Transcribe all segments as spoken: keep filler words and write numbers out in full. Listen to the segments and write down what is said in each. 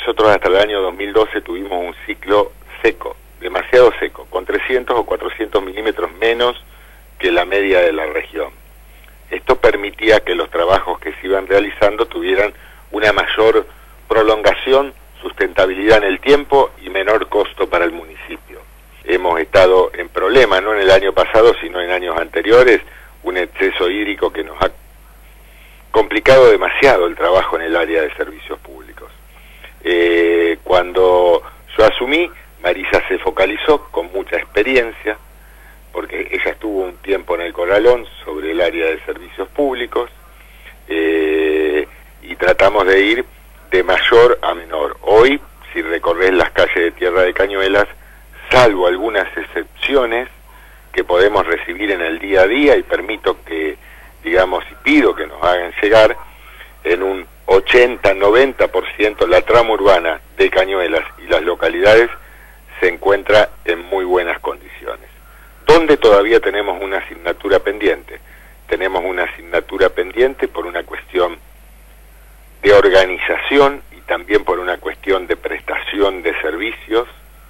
nosotros hasta el año dos mil doce tuvimos un ciclo seco, demasiado seco, con trescientos o cuatrocientos milímetros menos que la media de la región. Esto permitía que los trabajos que se iban realizando tuvieran una mayor prolongación, sustentabilidad en el tiempo y menor costo para el municipio. Hemos estado en problemas, no en el año pasado, sino en años anteriores, un exceso hídrico que nos ha complicado demasiado el trabajo en el área de servicios públicos. Eh, cuando yo asumí, Marisa se focalizó con mucha experiencia, porque ella estuvo un tiempo en el Corralón sobre el área de servicios públicos, eh, y tratamos de ir de mayor a menor. Hoy, si recorres las calles de Tierra de Cañuelas, salvo algunas excepciones que podemos recibir en el día a día, y permito que, digamos, y pido que nos hagan llegar, en un ochenta a noventa por ciento la trama urbana de Cañuelas y las localidades se encuentra en muy buenas condiciones. ¿Dónde todavía tenemos una asignatura pendiente? Tenemos una asignatura pendiente por una cuestión de organización y también por una cuestión de prestación de servicios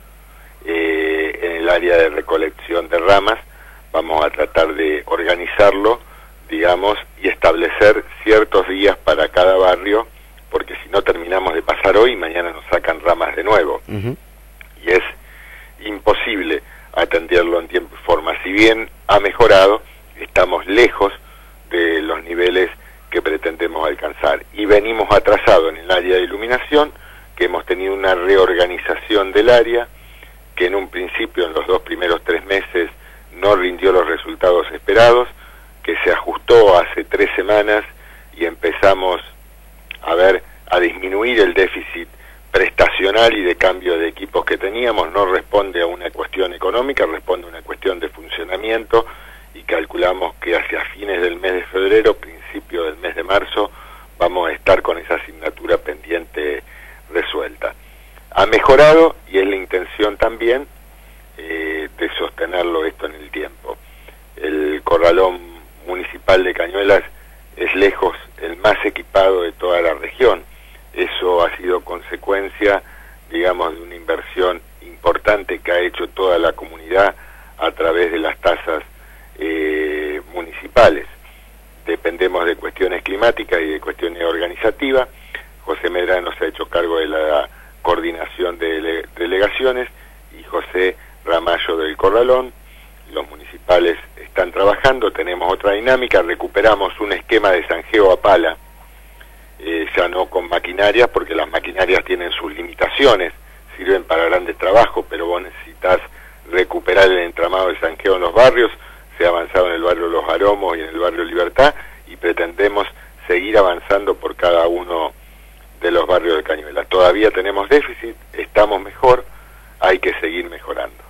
eh, en el área de recolección de ramas. Vamos a tratar de organizarlo, digamos, y establecer ciertos días para cada barrio, porque si no terminamos de pasar hoy, mañana nos sacan ramas de nuevo. Uh-huh. Y es imposible atenderlo en tiempo y forma. Si bien ha mejorado, estamos lejos de los niveles que pretendemos alcanzar. Y venimos atrasados en el área de iluminación, que hemos tenido una reorganización del área, que en un principio, en los dos primeros tres meses, no rindió los resultados esperados, que se ajustó hace tres semanas y empezamos a ver, a disminuir el déficit prestacional y de cambio de equipos que teníamos. No responde a una cuestión económica, responde a una cuestión de funcionamiento, y calculamos que hacia fines del mes de febrero, principio del mes de marzo, vamos a estar con esa asignatura pendiente resuelta. Ha mejorado y es la intención también eh, de sostenerlo esto en el tiempo. El Corralón Municipal de Cañuelas es lejos el más equipado de toda la región. Eso ha sido consecuencia, digamos, de una inversión importante que ha hecho toda la comunidad a través de las tasas eh, municipales. Dependemos de cuestiones climáticas y de cuestiones organizativas. José Medrano se ha hecho cargo de la coordinación de dele delegaciones y José Ramallo del Corralón. Los municipales están trabajando, tenemos otra dinámica, recuperamos un esquema de zanjeo a pala, eh, ya no con maquinarias, porque las maquinarias tienen sus limitaciones, sirven para grandes trabajos, pero vos necesitas recuperar el entramado de zanjeo en los barrios. Se ha avanzado en el barrio Los Aromos y en el barrio Libertad, y pretendemos seguir avanzando por cada uno de los barrios de Cañuelas. Todavía tenemos déficit, estamos mejor, hay que seguir mejorando.